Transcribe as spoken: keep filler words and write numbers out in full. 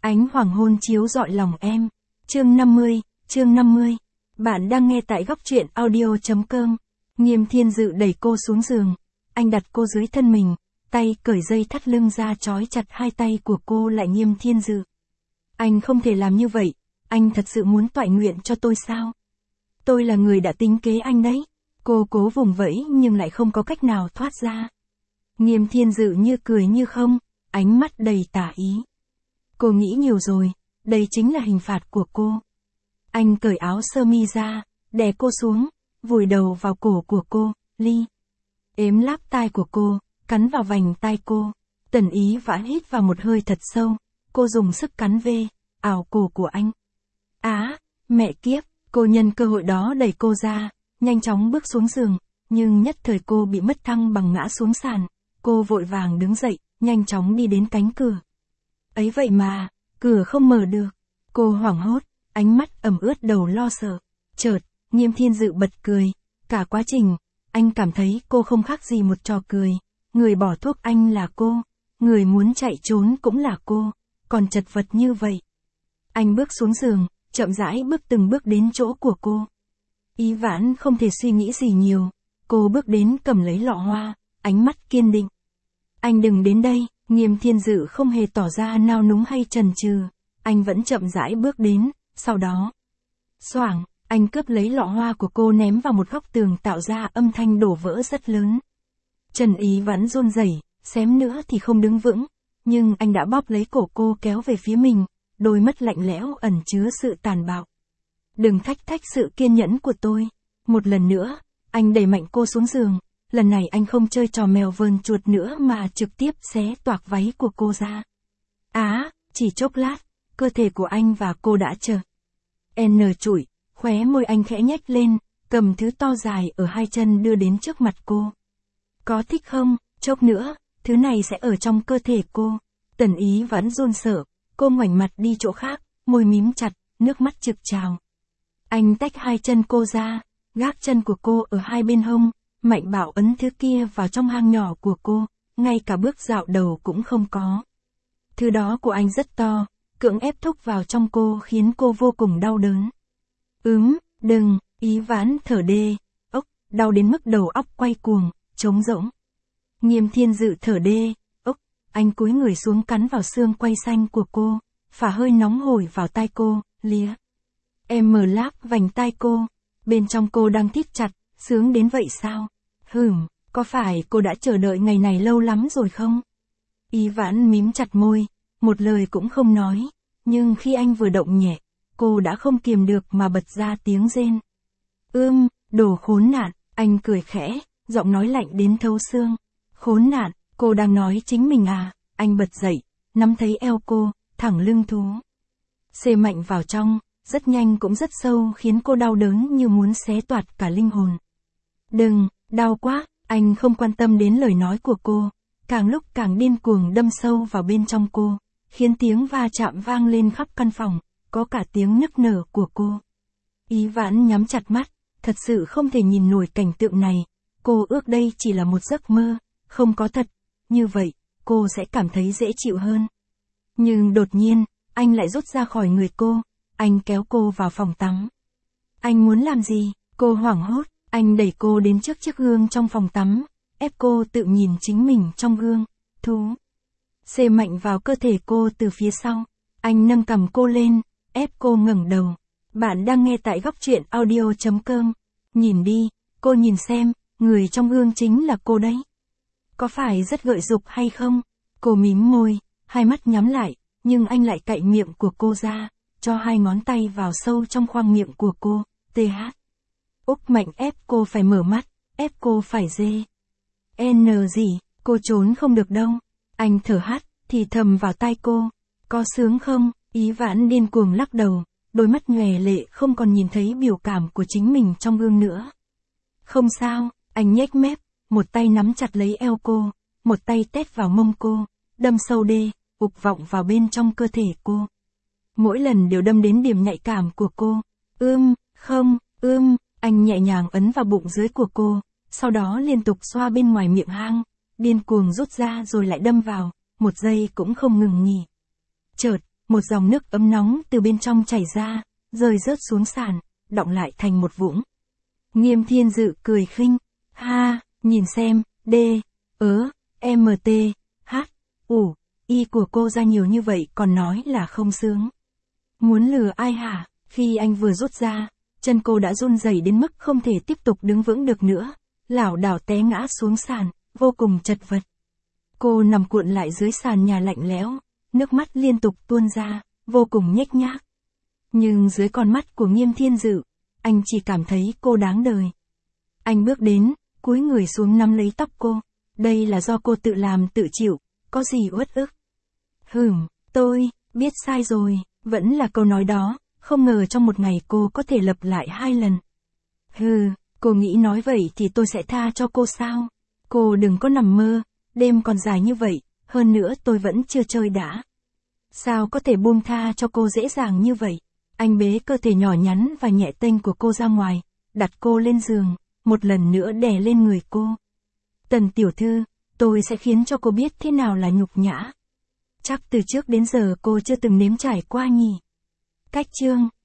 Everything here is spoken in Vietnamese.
Ánh hoàng hôn chiếu rọi lòng em. Chương năm mươi, chương năm mươi. Bạn đang nghe tại góc truyện audio chấm com. Nghiêm Thiên Dự đẩy cô xuống giường. Anh đặt cô dưới thân mình, tay cởi dây thắt lưng ra trói chặt hai tay của cô lại. Nghiêm Thiên Dự. Anh không thể làm như vậy, anh thật sự muốn toại nguyện cho tôi sao? Tôi là người đã tính kế anh đấy. Cô cố vùng vẫy nhưng lại không có cách nào thoát ra. Nghiêm Thiên Dự như cười như không, ánh mắt đầy tà ý. Cô nghĩ nhiều rồi, đây chính là hình phạt của cô. Anh cởi áo sơ mi ra, đè cô xuống, vùi đầu vào cổ của cô, Ly. Ếm láp tai của cô, cắn vào vành tai cô. Tần Ý Vãn hít vào một hơi thật sâu, cô dùng sức cắn về, ảo cổ của anh. Á, mẹ kiếp, cô nhân cơ hội đó đẩy cô ra, nhanh chóng bước xuống giường, nhưng nhất thời cô bị mất thăng bằng ngã xuống sàn. Cô vội vàng đứng dậy, nhanh chóng đi đến cánh cửa. Ấy vậy mà, cửa không mở được. Cô hoảng hốt, ánh mắt ẩm ướt đầu lo sợ. Chợt, Nghiêm Thiên Dự bật cười. Cả quá trình, anh cảm thấy cô không khác gì một trò cười. Người bỏ thuốc anh là cô, người muốn chạy trốn cũng là cô, còn chật vật như vậy. Anh bước xuống giường, chậm rãi bước từng bước đến chỗ của cô. Ý Vãn không thể suy nghĩ gì nhiều. Cô bước đến cầm lấy lọ hoa, ánh mắt kiên định. Anh đừng đến đây. Nghiêm Thiên Dự không hề tỏ ra nao núng hay chần chừ, anh vẫn chậm rãi bước đến, sau đó. Xoảng, anh cướp lấy lọ hoa của cô ném vào một góc tường tạo ra âm thanh đổ vỡ rất lớn. Trần Ý Vãn run rẩy, xém nữa thì không đứng vững, nhưng anh đã bóp lấy cổ cô kéo về phía mình, đôi mắt lạnh lẽo ẩn chứa sự tàn bạo. Đừng thách thách sự kiên nhẫn của tôi. Một lần nữa, anh đẩy mạnh cô xuống giường. Lần này anh không chơi trò mèo vờn chuột nữa mà trực tiếp xé toạc váy của cô ra. Á, chỉ chốc lát, cơ thể của anh và cô đã chờ. N trụi, khóe môi anh khẽ nhếch lên, cầm thứ to dài ở hai chân đưa đến trước mặt cô. Có thích không? Chốc nữa, thứ này sẽ ở trong cơ thể cô. Tần Ý vẫn run sợ, cô ngoảnh mặt đi chỗ khác, môi mím chặt, nước mắt trực trào. Anh tách hai chân cô ra, gác chân của cô ở hai bên hông. Mạnh bạo ấn thứ kia vào trong hang nhỏ của cô, ngay cả bước dạo đầu cũng không có. Thứ đó của anh rất to, cưỡng ép thúc vào trong cô khiến cô vô cùng đau đớn. Ừm, đừng, Ý Vãn thở đê, ốc, đau đến mức đầu óc quay cuồng, trống rỗng. Nghiêm Thiên Dự thở đê, ốc, anh cúi người xuống cắn vào xương quay xanh của cô, phả hơi nóng hổi vào tai cô, lía. Em mở láp vành tai cô, bên trong cô đang thít chặt, sướng đến vậy sao? Hừm, có phải cô đã chờ đợi ngày này lâu lắm rồi không? Ý Vãn mím chặt môi, một lời cũng không nói, nhưng khi anh vừa động nhẹ, cô đã không kiềm được mà bật ra tiếng rên. Ưm, đồ khốn nạn, anh cười khẽ, giọng nói lạnh đến thấu xương. Khốn nạn, cô đang nói chính mình à? Anh bật dậy, nắm thấy eo cô, thẳng lưng thú. Xê mạnh vào trong, rất nhanh cũng rất sâu khiến cô đau đớn như muốn xé toạc cả linh hồn. Đừng, đau quá, anh không quan tâm đến lời nói của cô, càng lúc càng điên cuồng đâm sâu vào bên trong cô, khiến tiếng va chạm vang lên khắp căn phòng, có cả tiếng nức nở của cô. Ý Vãn nhắm chặt mắt, thật sự không thể nhìn nổi cảnh tượng này, cô ước đây chỉ là một giấc mơ, không có thật, như vậy, cô sẽ cảm thấy dễ chịu hơn. Nhưng đột nhiên, anh lại rút ra khỏi người cô, anh kéo cô vào phòng tắm. Anh muốn làm gì? Cô hoảng hốt. Anh đẩy cô đến trước chiếc gương trong phòng tắm, ép cô tự nhìn chính mình trong gương, thú. Xê mạnh vào cơ thể cô từ phía sau, anh nâng cằm cô lên, ép cô ngẩng đầu. Bạn đang nghe tại góc truyện audio chấm com. Nhìn đi, cô nhìn xem, người trong gương chính là cô đấy. Có phải rất gợi dục hay không? Cô mím môi, hai mắt nhắm lại, nhưng anh lại cạy miệng của cô ra, cho hai ngón tay vào sâu trong khoang miệng của cô, tê hát. Úc mạnh ép cô phải mở mắt, ép cô phải dê. N gì, cô trốn không được đâu. Anh thở hắt, thì thầm vào tai cô. Có sướng không? Ý Vãn điên cuồng lắc đầu, đôi mắt nhòe lệ không còn nhìn thấy biểu cảm của chính mình trong gương nữa. Không sao, anh nhếch mép, một tay nắm chặt lấy eo cô, một tay tét vào mông cô, đâm sâu đê, ục vọng vào bên trong cơ thể cô. Mỗi lần đều đâm đến điểm nhạy cảm của cô. Ưm, không, ưm. Anh nhẹ nhàng ấn vào bụng dưới của cô, sau đó liên tục xoa bên ngoài miệng hang, điên cuồng rút ra rồi lại đâm vào, một giây cũng không ngừng nghỉ. Chợt, một dòng nước ấm nóng từ bên trong chảy ra, rơi rớt xuống sàn, đọng lại thành một vũng. Nghiêm Thiên Dự cười khinh, ha, nhìn xem, D, ớ, M T, H, U, Y của cô ra nhiều như vậy còn nói là không sướng. Muốn lừa ai hả? Khi anh vừa rút ra, chân cô đã run rẩy đến mức không thể tiếp tục đứng vững được nữa, lảo đảo té ngã xuống sàn, vô cùng chật vật. Cô nằm cuộn lại dưới sàn nhà lạnh lẽo, nước mắt liên tục tuôn ra, vô cùng nhếch nhác. Nhưng dưới con mắt của Nghiêm Thiên Dự, anh chỉ cảm thấy cô đáng đời. Anh bước đến, cúi người xuống nắm lấy tóc cô. Đây là do cô tự làm tự chịu, có gì uất ức. Hừm, tôi, biết sai rồi, vẫn là câu nói đó, không ngờ trong một ngày cô có thể lặp lại hai lần. Hừ, cô nghĩ nói vậy thì tôi sẽ tha cho cô sao? Cô đừng có nằm mơ, đêm còn dài như vậy, hơn nữa tôi vẫn chưa chơi đã. Sao có thể buông tha cho cô dễ dàng như vậy? Anh bế cơ thể nhỏ nhắn và nhẹ tênh của cô ra ngoài, đặt cô lên giường, một lần nữa đè lên người cô. Tần tiểu thư, tôi sẽ khiến cho cô biết thế nào là nhục nhã. Chắc từ trước đến giờ cô chưa từng nếm trải qua nhỉ. Cách chương